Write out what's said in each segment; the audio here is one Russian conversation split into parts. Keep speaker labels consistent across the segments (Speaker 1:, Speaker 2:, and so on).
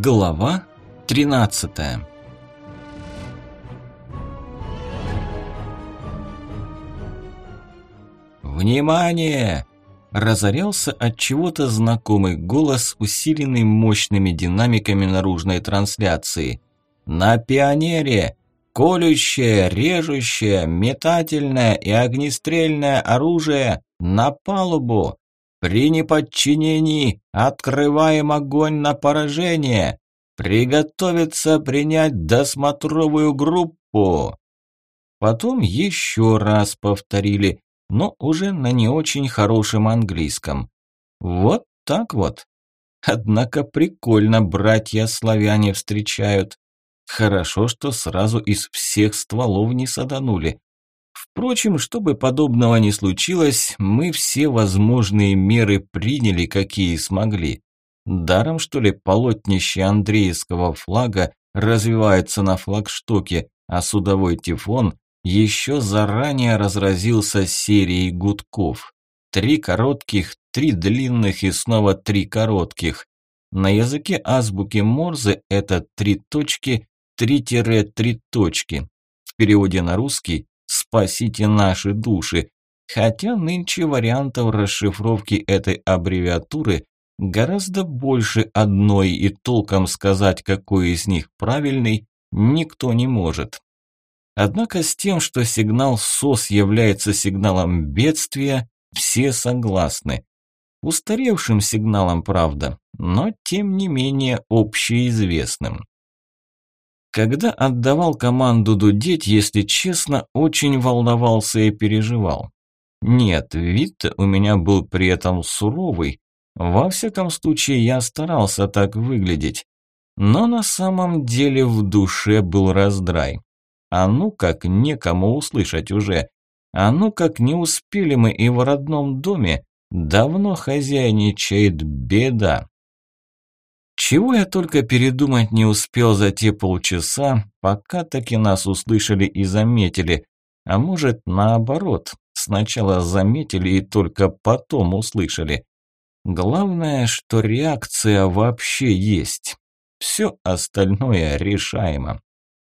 Speaker 1: Глава 13. «Внимание!» – разорялся от чего-то знакомый голос, усиленный мощными динамиками наружной трансляции. «На пионере! Колющее, режущее, метательное и огнестрельное оружие на палубу! При неподчинении открываем огонь на поражение! Приготовиться принять досмотровую группу!» Потом еще раз повторили, но уже на не очень хорошем английском. Вот так вот. Однако прикольно братья-славяне встречают. Хорошо, что сразу из всех стволов не саданули. Впрочем, чтобы подобного не случилось, мы все возможные меры приняли, какие смогли. Даром, что ли, полотнище Андреевского флага развивается на флагштоке, а судовой тифон еще заранее разразился серией гудков. 3 коротких, 3 длинных и снова 3 коротких. На языке азбуки Морзе это 3 точки, 3-3 точки. В переводе на русский «Спасите наши души», хотя нынче вариантов расшифровки этой аббревиатуры гораздо больше одной, и толком сказать, какой из них правильный, никто не может. Однако с тем, что сигнал СОС является сигналом бедствия, все согласны. Устаревшим сигналом, правда, но тем не менее общеизвестным. Когда отдавал команду дудеть, если честно, очень волновался и переживал. Нет, вид у меня был при этом суровый. Во всяком случае, я старался так выглядеть. Но на самом деле в душе был раздрай. А ну как некому услышать уже. А ну как не успели мы и в родном доме. Давно хозяйничает беда. Чего я только передумать не успел за те полчаса, пока таки нас услышали и заметили. А может, наоборот, сначала заметили и только потом услышали. Главное, что реакция вообще есть. Все остальное решаемо.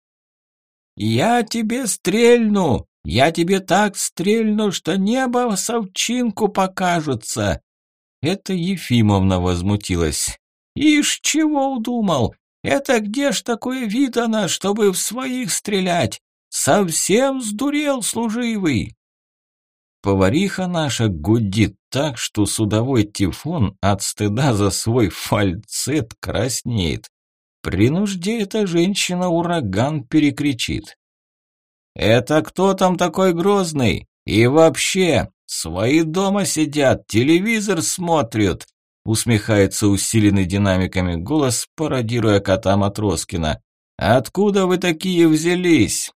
Speaker 1: «Я тебе стрельну! Я тебе так стрельну, что небо в совчинку покажется!» Это Ефимовна возмутилась. «Ишь, чего удумал? Это где ж такое видано, чтобы в своих стрелять? Совсем сдурел служивый!» Повариха наша гудит так, что судовой тифон от стыда за свой фальцет краснеет. При нужде эта женщина ураган перекричит. «Это кто там такой грозный? И вообще, свои дома сидят, телевизор смотрят!» Усмехается усиленный динамиками голос, пародируя кота Матроскина. «Откуда вы такие взялись?»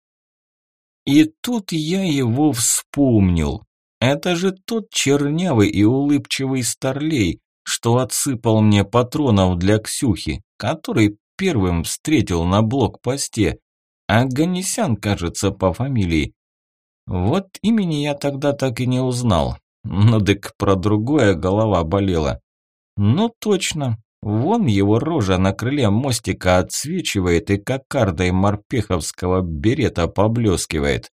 Speaker 1: И тут я его вспомнил. Это же тот чернявый и улыбчивый старлей, что отсыпал мне патронов для Ксюхи, который первым встретил на блокпосте. Оганесян, кажется, по фамилии. Вот имени я тогда так и не узнал. Ну дык про другое голова болела. Ну точно, вон его рожа на крыле мостика отсвечивает и кокардой морпеховского берета поблескивает.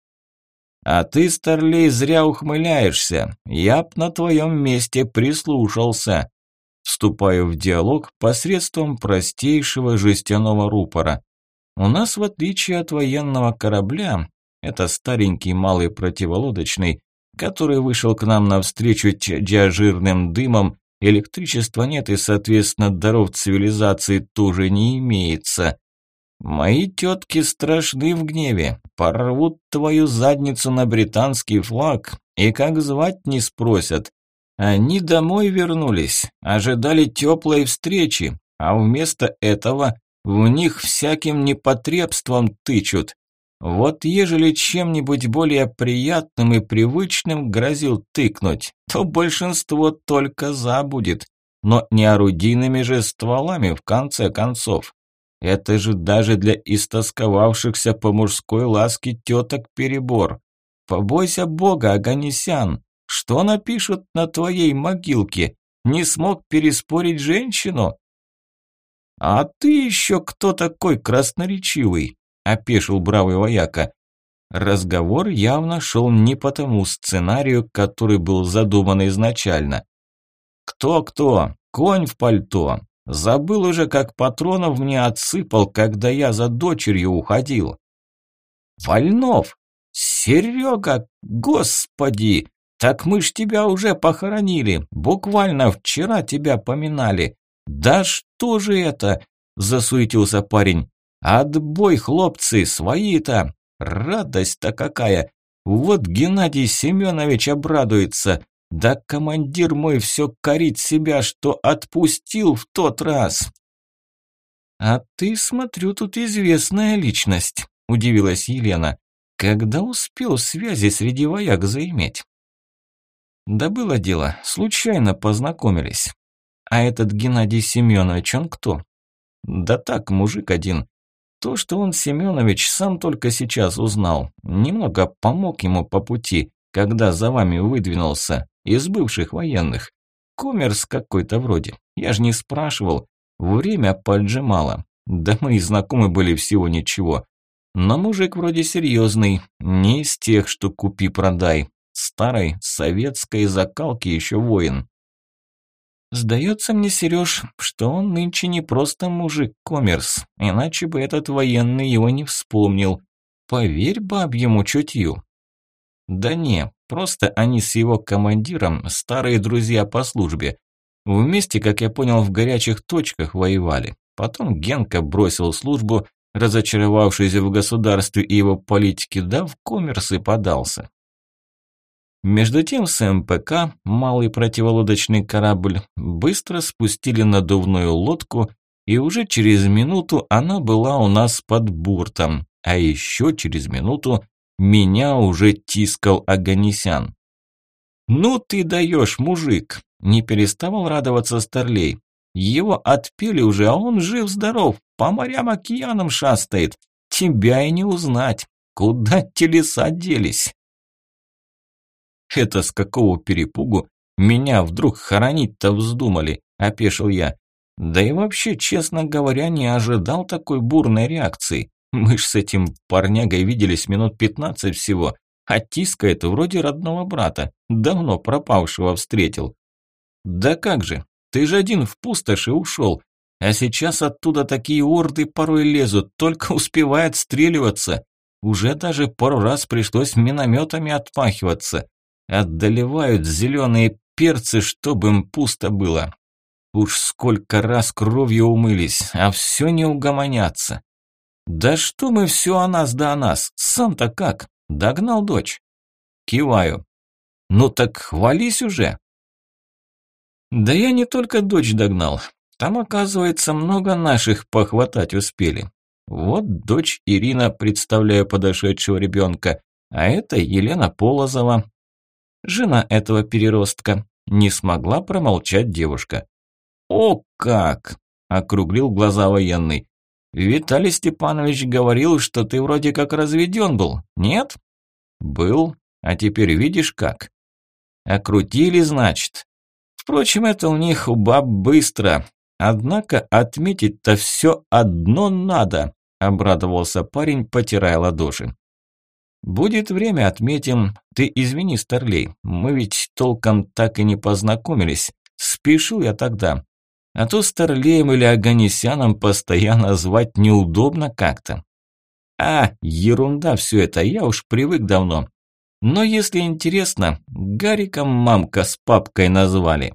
Speaker 1: «А ты, старлей, зря ухмыляешься. Я б на твоем месте прислушался». Вступаю в диалог посредством простейшего жестяного рупора. У нас, в отличие от военного корабля, это старенький малый противолодочный, который вышел к нам навстречу чадя жирным дымом, электричества нет и, соответственно, даров цивилизации тоже не имеется. Мои тетки страшны в гневе, порвут твою задницу на британский флаг и как звать не спросят. Они домой вернулись, ожидали теплой встречи, а вместо этого в них всяким непотребством тычут. Вот ежели чем-нибудь более приятным и привычным грозил тыкнуть, то большинство только забудет, но не орудийными же стволами в конце концов. Это же даже для истосковавшихся по мужской ласке теток перебор. Побойся Бога, Оганесян, что напишут на твоей могилке? Не смог переспорить женщину? «А ты еще кто такой красноречивый?» – опешил бравый вояка. Разговор явно шел не по тому сценарию, который был задуман изначально. «Кто-кто? Конь в пальто. Забыл уже, как патронов мне отсыпал, когда я за дочерью уходил». «Вольнов! Серега! Господи! Так мы ж тебя уже похоронили. Буквально вчера тебя поминали. Да что же это?» – засуетился парень. «Отбой, хлопцы, свои-то! Радость-то какая! Вот Геннадий Семенович обрадуется. Да командир мой все корит себя, что отпустил в тот раз». «А ты, смотрю, тут известная личность», – удивилась Елена. «Когда успел связи среди вояк заиметь?» «Да было дело, случайно познакомились». «А этот Геннадий Семенович, он кто?» «Да так, мужик один. То, что он Семенович, сам только сейчас узнал. Немного помог ему по пути, когда за вами выдвинулся, из бывших военных. Коммерс какой-то вроде. Я же не спрашивал. Время поджимало. Да мы и знакомы были всего ничего. Но мужик вроде серьезный, не из тех, что купи-продай. Старой советской закалки еще воин». «Сдается мне, Сереж, что он нынче не просто мужик-коммерс, иначе бы этот военный его не вспомнил. Поверь бабьему чутью». «Да не, просто они с его командиром старые друзья по службе. Вместе, как я понял, в горячих точках воевали. Потом Генка бросил службу, разочаровавшись в государстве и его политике, да в коммерс и подался». Между тем с МПК, малый противолодочный корабль, быстро спустили надувную лодку, и уже через минуту она была у нас под бортом, а еще через минуту меня уже тискал Оганесян. «Ну ты даешь, мужик!» – не переставал радоваться Старлей. «Его отпели уже, а он жив-здоров, по морям-океанам шастает. Тебя и не узнать. Куда телеса делись?» «Это с какого перепугу меня вдруг хоронить-то вздумали?» – опешил я. «Да и вообще, честно говоря, не ожидал такой бурной реакции. Мы ж с этим парнягой виделись минут 15 всего, а тискает вроде родного брата, давно пропавшего встретил». «Да как же, ты же один в пустоши ушел, а сейчас оттуда такие орды порой лезут, только успевай отстреливаться. Уже даже пару раз пришлось минометами отмахиваться. Одолевают зеленые перцы, чтобы им пусто было. Уж сколько раз кровью умылись, а все не угомонятся. Да что мы все о нас да о нас, сам-то как? Догнал дочь?» Киваю. «Ну так хвались уже». «Да я не только дочь догнал. Там, оказывается, много наших похватать успели. Вот дочь Ирина, представляю подошедшего ребенка, а это Елена Полозова. Жена этого переростка», – не смогла промолчать девушка. «О как!» – округлил глаза военный. «Виталий Степанович говорил, что ты вроде как разведен был, нет?» «Был, а теперь видишь как?» «Окрутили, значит. Впрочем, это у них у баб быстро. Однако отметить-то все одно надо», – обрадовался парень, потирая ладоши. «Будет время, отметим. Ты извини, Старлей, мы ведь толком так и не познакомились. Спешил я тогда. А то Старлеем или Оганесяном постоянно звать неудобно как-то». «А, ерунда все это, я уж привык давно. Но если интересно, Гариком мамка с папкой назвали».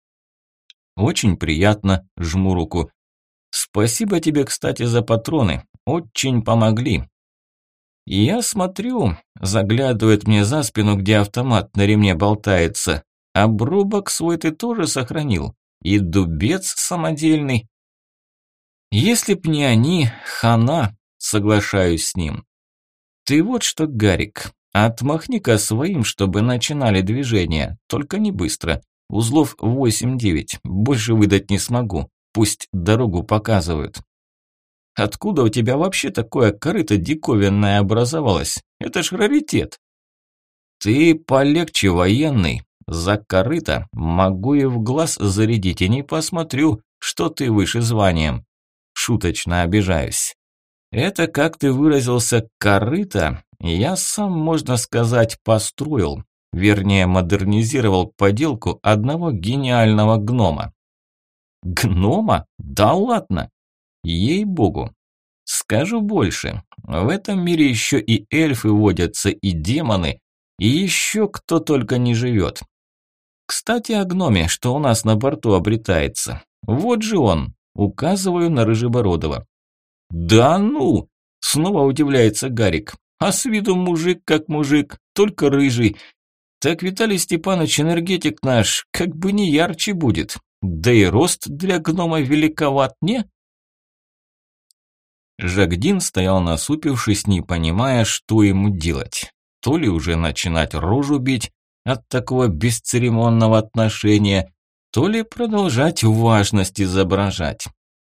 Speaker 1: «Очень приятно», – жму руку. «Спасибо тебе, кстати, за патроны. Очень помогли». «Я смотрю», – заглядывает мне за спину, где автомат на ремне болтается. «Обрубок свой ты тоже сохранил? И дубец самодельный?» «Если б не они, хана», – соглашаюсь с ним. «Ты вот что, Гарик, отмахни-ка своим, чтобы начинали движение, только не быстро. Узлов 8-9, больше выдать не смогу, пусть дорогу показывают». «Откуда у тебя вообще такое корыто диковинное образовалось? Это ж раритет». «Ты полегче, военный. За корыто могу и в глаз зарядить, и не посмотрю, что ты выше званием. шуточно обижаюсь. Это, как ты выразился, корыто, я сам, можно сказать, построил, вернее, модернизировал поделку одного гениального гнома. Гнома? Да ладно! Ей-богу! Скажу больше, в этом мире еще и эльфы водятся, и демоны, и еще кто только не живет. Кстати, о гноме, что у нас на борту обретается. Вот же он, указываю на Рыжебородова. «Да ну!» – снова удивляется Гарик. «А с виду мужик как мужик, только рыжий. Так Виталий Степанович, энергетик наш, как бы не ярче будет. Да и рост для гнома великоват, не?» Жагдин стоял насупившись, не понимая, что ему делать. То ли уже начинать рожу бить от такого бесцеремонного отношения, то ли продолжать важность изображать.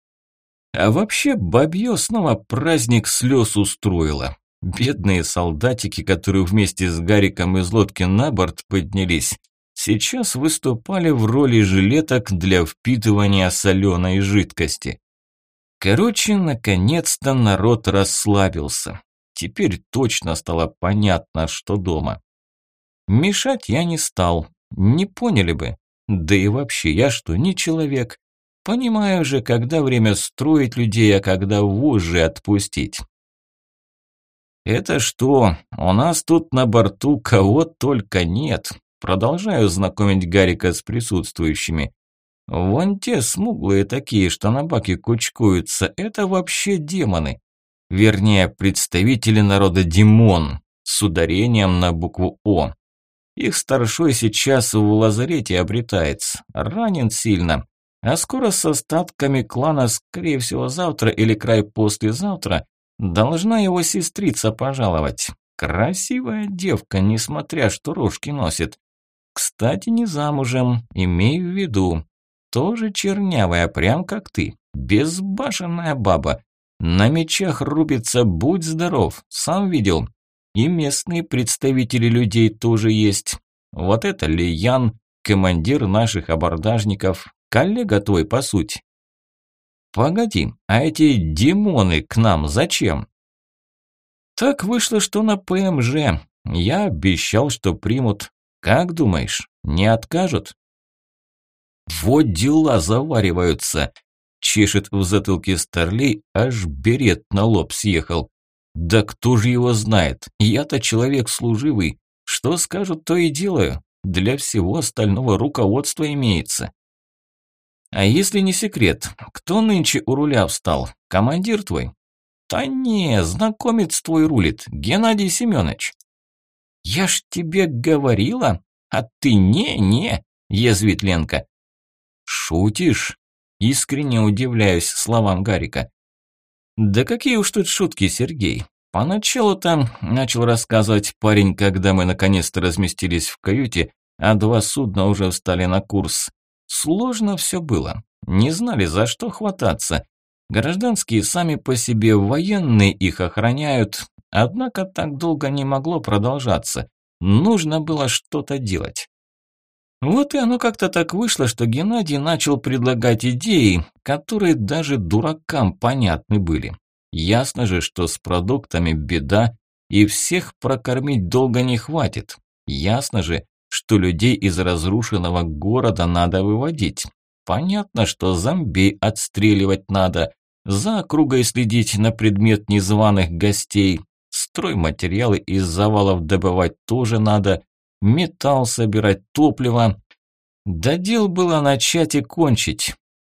Speaker 1: А вообще бабье снова праздник слез устроило. Бедные солдатики, которые вместе с Гариком из лодки на борт поднялись, сейчас выступали в роли жилеток для впитывания соленой жидкости. Короче, наконец-то народ расслабился. Теперь точно стало понятно, что дома. Мешать я не стал, не поняли бы. Да и вообще, я что, не человек? Понимаю же, когда время строить людей, а когда вожжи отпустить. Это что, у нас тут на борту кого только нет. Продолжаю знакомить Гарика с присутствующими. Вон те смуглые такие, что на баке кучкуются, это вообще демоны. Вернее, представители народа Димон, с ударением на букву О. Их старшой сейчас в лазарете обретается, ранен сильно. А скоро с остатками клана, скорее всего, завтра или край послезавтра, должна его сестрица пожаловать. Красивая девка, несмотря что рожки носит. Кстати, не замужем, имей в виду. Тоже чернявая, прям как ты. Безбашенная баба. На мечах рубится, будь здоров, сам видел. И местные представители людей тоже есть. Вот это Лиян, командир наших абордажников. Коллега твой, по сути. Погоди, а эти демоны к нам зачем? Так вышло, что на ПМЖ. Я обещал, что примут. Как думаешь, не откажут? Вот дела завариваются. Чешет в затылке Старлей, аж берет на лоб съехал. Да кто же его знает? Я-то человек служивый. Что скажут, то и делаю. Для всего остального руководство имеется. А если не секрет, кто нынче у руля встал? Командир твой? Да не, знакомец твой рулит, Геннадий Семенович. Я ж тебе говорила, а ты не, язвит Ленка. Шутишь? Искренне удивляюсь словам Гарика. Да какие уж тут шутки, Сергей. Поначалу там начал рассказывать парень, когда мы наконец-то разместились в каюте, а два судна уже встали на курс. Сложно все было. Не знали, за что хвататься. Гражданские сами по себе, военные их охраняют. Однако так долго не могло продолжаться. Нужно было что-то делать. Вот и оно как-то так вышло, что Геннадий начал предлагать идеи, которые даже дуракам понятны были. Ясно же, что с продуктами беда, и всех прокормить долго не хватит. Ясно же, что людей из разрушенного города надо выводить. Понятно, что зомби отстреливать надо, за округой следить на предмет незваных гостей, стройматериалы из завалов добывать тоже надо, металл собирать, топливо. Да дел было начать и кончить.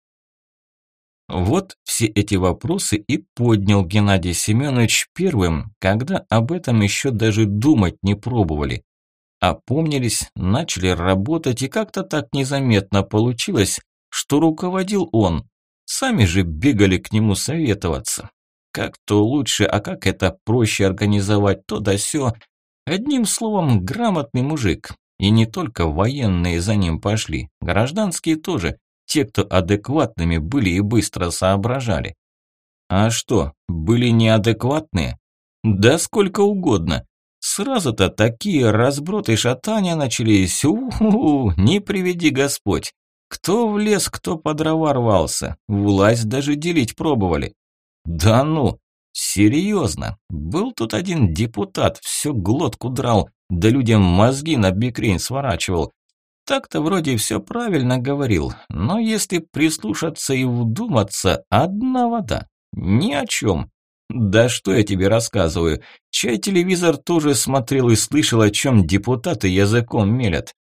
Speaker 1: Вот все эти вопросы и поднял Геннадий Семенович первым, когда об этом еще даже думать не пробовали. Опомнились, начали работать, и как-то так незаметно получилось, что руководил он. Сами же бегали к нему советоваться. Как то лучше, а как это проще организовать, то да сё. Одним словом, грамотный мужик. И не только военные за ним пошли, гражданские тоже, те, кто адекватными были и быстро соображали. А что, были неадекватные? Да сколько угодно. Сразу-то такие разброты шатания начались, не приведи Господь. Кто в лес, кто по дрова рвался. Власть даже делить пробовали. Да ну, серьезно. Был тут один депутат, всю глотку драл, да людям мозги на бекрень сворачивал. Так-то вроде все правильно говорил, но если прислушаться и вдуматься, одна вода. Ни о чем. Да что я тебе рассказываю, чай телевизор тоже смотрел и слышал, о чем депутаты языком мелят.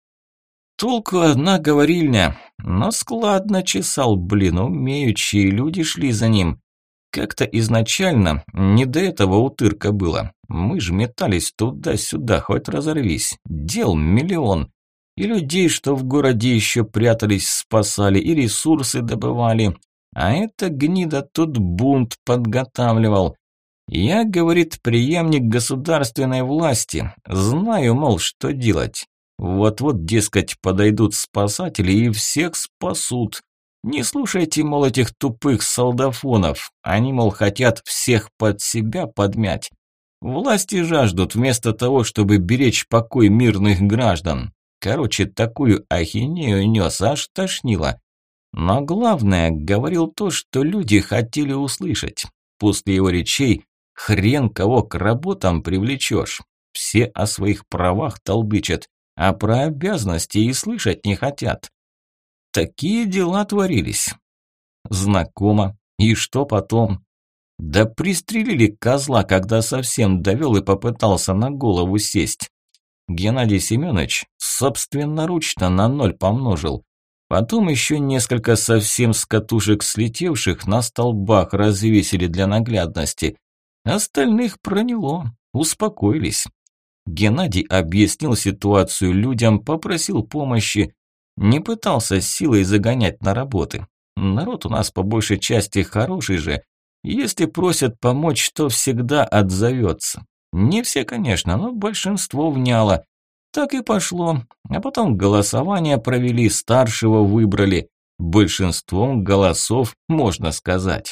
Speaker 1: Толку одна говорильня, но складно чесал, блин, умеющие люди шли за ним. Как-то изначально не до этого утырка было. Мы ж метались туда-сюда, хоть разорились. Дел миллион. И людей, что в городе еще прятались, спасали, и ресурсы добывали. А эта гнида тут бунт подготавливал. Я, говорит, преемник государственной власти. Знаю, мол, что делать. Вот-вот, дескать, подойдут спасатели и всех спасут. Не слушайте, мол, этих тупых солдафонов. Они, мол, хотят всех под себя подмять. Власти жаждут вместо того, чтобы беречь покой мирных граждан. Короче, такую ахинею нес, аж тошнило. Но главное, говорил то, что люди хотели услышать. После его речей хрен кого к работам привлечешь. Все о своих правах толдычат, а про обязанности и слышать не хотят. Такие дела творились. Знакомо. И что потом? Да пристрелили козла, когда совсем довел и попытался на голову сесть. Геннадий Семенович собственноручно на 0 помножил. Потом еще несколько совсем с катушек слетевших на столбах развесили для наглядности. Остальных проняло, успокоились. Геннадий объяснил ситуацию людям, попросил помощи. Не пытался силой загонять на работы. Народ у нас по большей части хороший же. Если просят помочь, то всегда отзовется. Не все, конечно, но большинство вняло. Так и пошло. А потом голосование провели, старшего выбрали. Большинством голосов, можно сказать.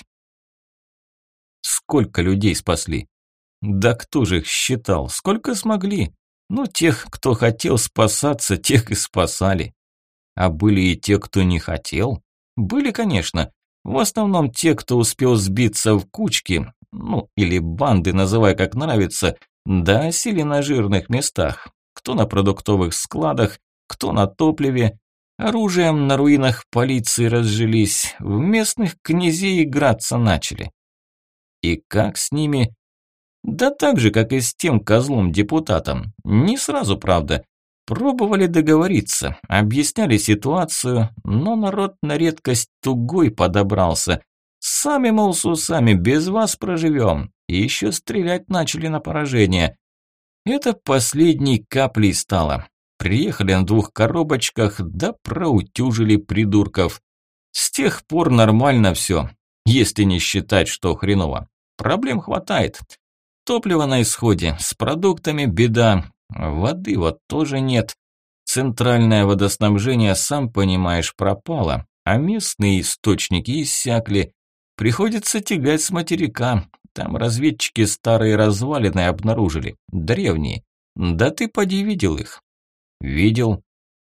Speaker 1: Сколько людей спасли? Да кто же их считал? Сколько смогли? Ну, тех, кто хотел спасаться, тех и спасали. А были и те, кто не хотел? Были, конечно. В основном те, кто успел сбиться в кучки, ну, или банды, называй как нравится, да осели на жирных местах. Кто на продуктовых складах, кто на топливе. Оружием на руинах полиции разжились, в местных князей играться начали. И как с ними? Да так же, как и с тем козлом-депутатом. Не сразу, правда. Пробовали договориться, объясняли ситуацию, но народ на редкость тугой подобрался. Сами, мол, с усами, без вас проживем. И еще стрелять начали на поражение. Это последней каплей стало. Приехали на 2 коробочках, да проутюжили придурков. С тех пор нормально все, если не считать, что хреново. Проблем хватает. Топливо на исходе, с продуктами беда. Воды вот тоже нет. Центральное водоснабжение, сам понимаешь, пропало, а местные источники иссякли. Приходится тягать с материка. Там разведчики старые развалины обнаружили, древние. Да ты поди видел их. Видел.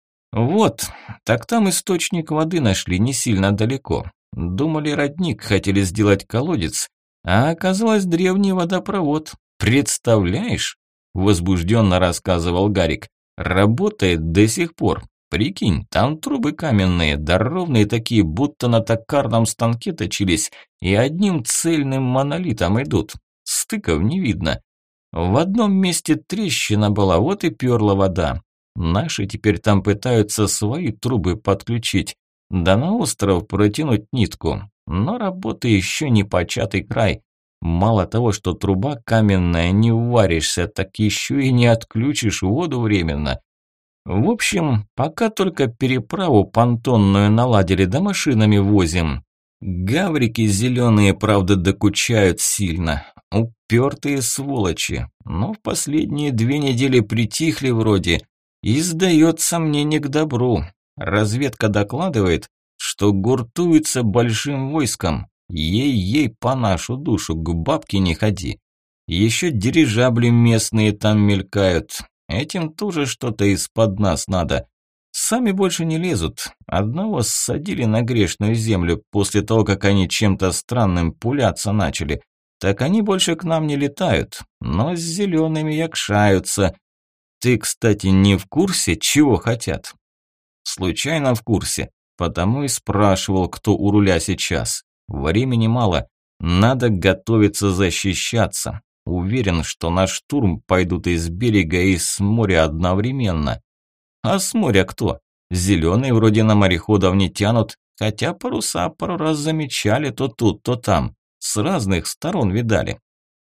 Speaker 1: Вот, так там источник воды нашли не сильно далеко. Думали, родник, хотели сделать колодец, а оказалось древний водопровод. Представляешь? Возбужденно рассказывал Гарик. Работает до сих пор. Прикинь, там трубы каменные, да ровные такие, будто на токарном станке точились, и одним цельным монолитом идут. Стыков не видно. В одном месте трещина была, вот и перла вода. Наши теперь там пытаются свои трубы подключить, да на остров протянуть нитку. Но работы еще не початый край. Мало того, что труба каменная, не уваришься, так еще и не отключишь воду временно. В общем, пока только переправу понтонную наладили, да машинами возим. Гаврики зеленые, правда, докучают сильно. Упертые сволочи. Но в последние 2 недели притихли вроде. И сдается мне не к добру. Разведка докладывает, что гуртуется большим войском. Ей-ей по нашу душу, к бабке не ходи. Еще дирижабли местные там мелькают. Этим тоже что-то из-под нас надо. С Сами больше не лезут. Одного ссадили на грешную землю после того, как они чем-то странным пуляться начали. Так они больше к нам не летают, но с зелеными якшаются. Ты, кстати, не в курсе, чего хотят? Случайно в курсе, потому и спрашивал, кто у руля сейчас. Времени мало, надо готовиться защищаться. Уверен, что на штурм пойдут из берега и с моря одновременно. А с моря кто? Зеленые вроде на мореходов не тянут, хотя паруса пару раз замечали то тут, то там. С разных сторон видали.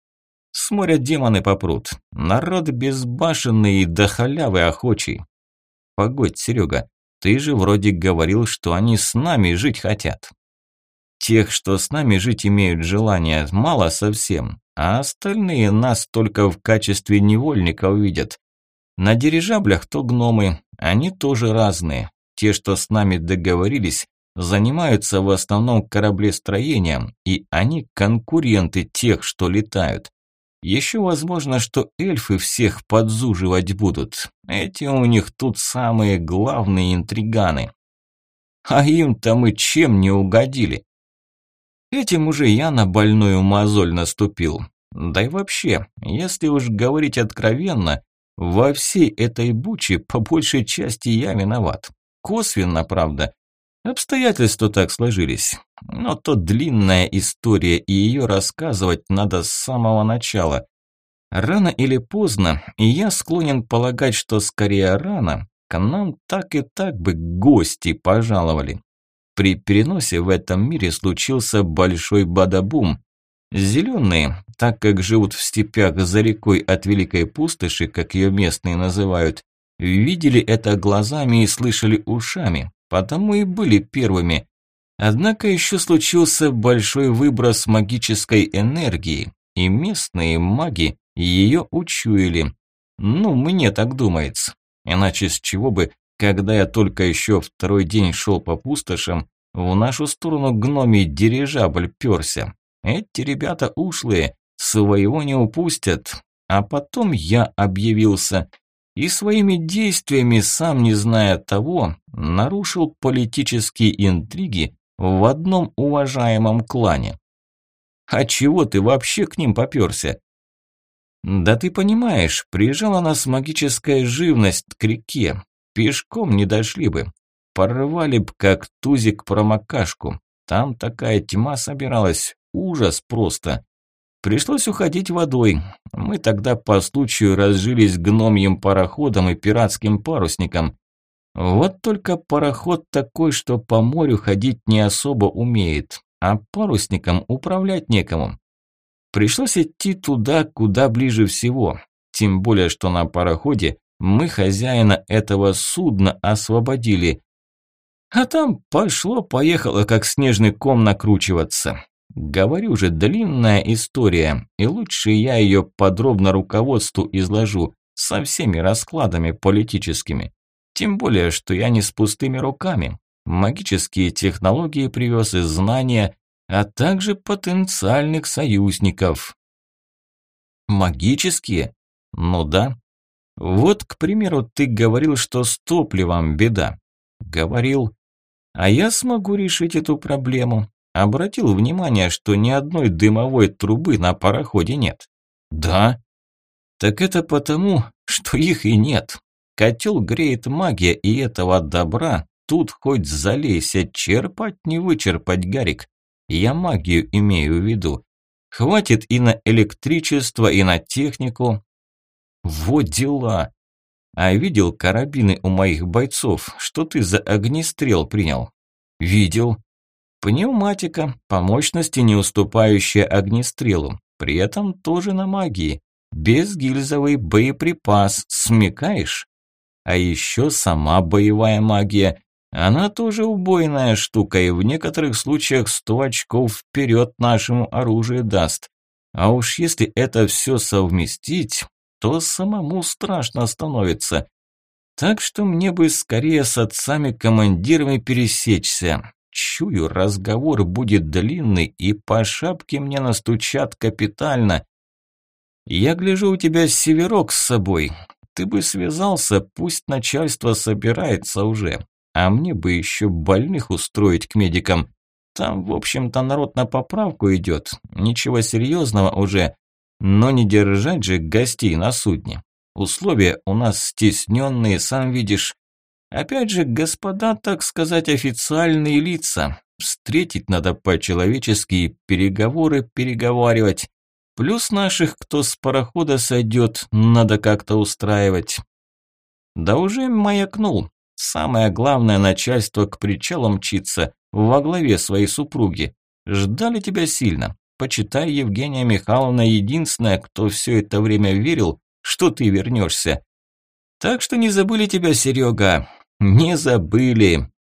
Speaker 1: С моря демоны попрут. Народ безбашенный и до халявы охочий. Погодь, Серега, ты же вроде говорил, что они с нами жить хотят. Тех, что с нами жить имеют желание, мало совсем, а остальные нас только в качестве невольников видят. На дирижаблях то гномы, они тоже разные. Те, что с нами договорились, занимаются в основном кораблестроением, и они конкуренты тех, что летают. Еще возможно, что эльфы всех подзуживать будут. Эти у них тут самые главные интриганы. А им-то мы чем не угодили? Этим уже я на больную мозоль наступил. Да и вообще, если уж говорить откровенно, во всей этой буче по большей части я виноват. Косвенно, правда. Обстоятельства так сложились. Но то длинная история, и ее рассказывать надо с самого начала. Рано или поздно, и я склонен полагать, что скорее рано, к нам так и так бы гости пожаловали. При переносе в этом мире случился большой бадабум. Зеленые, так как живут в степях за рекой от Великой Пустоши, как ее местные называют, видели это глазами и слышали ушами, потому и были первыми. Однако еще случился большой выброс магической энергии, и местные маги ее учуяли. Ну, мне так думается. Иначе с чего бы, когда я только еще второй день шел по пустошам, в нашу сторону гномий дирижабль перся. Эти ребята ушлые, своего не упустят. А потом я объявился и своими действиями, сам не зная того, нарушил политические интриги в одном уважаемом клане. А чего ты вообще к ним попёрся? Да ты понимаешь, приезжала нас магическая живность к реке, пешком не дошли бы. Порвали б как тузик промокашку, там такая тьма собиралась, ужас просто. Пришлось уходить водой. Мы тогда по случаю разжились гномьим пароходом и пиратским парусником. Вот только пароход такой, что по морю ходить не особо умеет, а парусником управлять некому. Пришлось идти туда, куда ближе всего, тем более, что на пароходе мы хозяина этого судна освободили. А там пошло-поехало, как снежный ком накручиваться. Говорю же, длинная история, и лучше я ее подробно руководству изложу, со всеми раскладами политическими. Тем более, что я не с пустыми руками. Магические технологии привез и знания, а также потенциальных союзников. Магические? Ну да. Вот, к примеру, ты говорил, что с топливом беда. Говорил. А я смогу решить эту проблему. Обратил внимание, что ни одной дымовой трубы на пароходе нет. Да. Так это потому, что их и нет. Котел греет магия, и этого добра тут хоть залейся, черпать не вычерпать, Гарик. Я магию имею в виду. Хватит и на электричество, и на технику. Вот дела. А видел карабины у моих бойцов, что ты за огнестрел принял? Видел. Пневматика, по мощности не уступающая огнестрелу, при этом тоже на магии. Безгильзовый боеприпас, смекаешь? А еще сама боевая магия. Она тоже убойная штука и в некоторых случаях 100 очков вперед нашему оружию даст. А уж если это все совместить, то самому страшно становится. Так что мне бы скорее с отцами-командирами пересечься. Чую, разговор будет длинный, и по шапке мне настучат капитально. Я гляжу, у тебя северок с собой. Ты бы связался, пусть начальство собирается уже. А мне бы еще больных устроить к медикам. Там, в общем-то, народ на поправку идет. Ничего серьезного уже. Но не держать же гостей на судне. Условия у нас стесненные, сам видишь. Опять же, господа, так сказать, официальные лица. Встретить надо по-человечески, переговоры переговаривать. Плюс наших, кто с парохода сойдет, надо как-то устраивать. Да уже маякнул. Самое главное, начальство к причалу мчится, во главе своей супруги. Ждали тебя сильно. Почитай, Евгения Михайловна единственная, кто все это время верил, что ты вернешься. Так что не забыли тебя, Серега. Не забыли.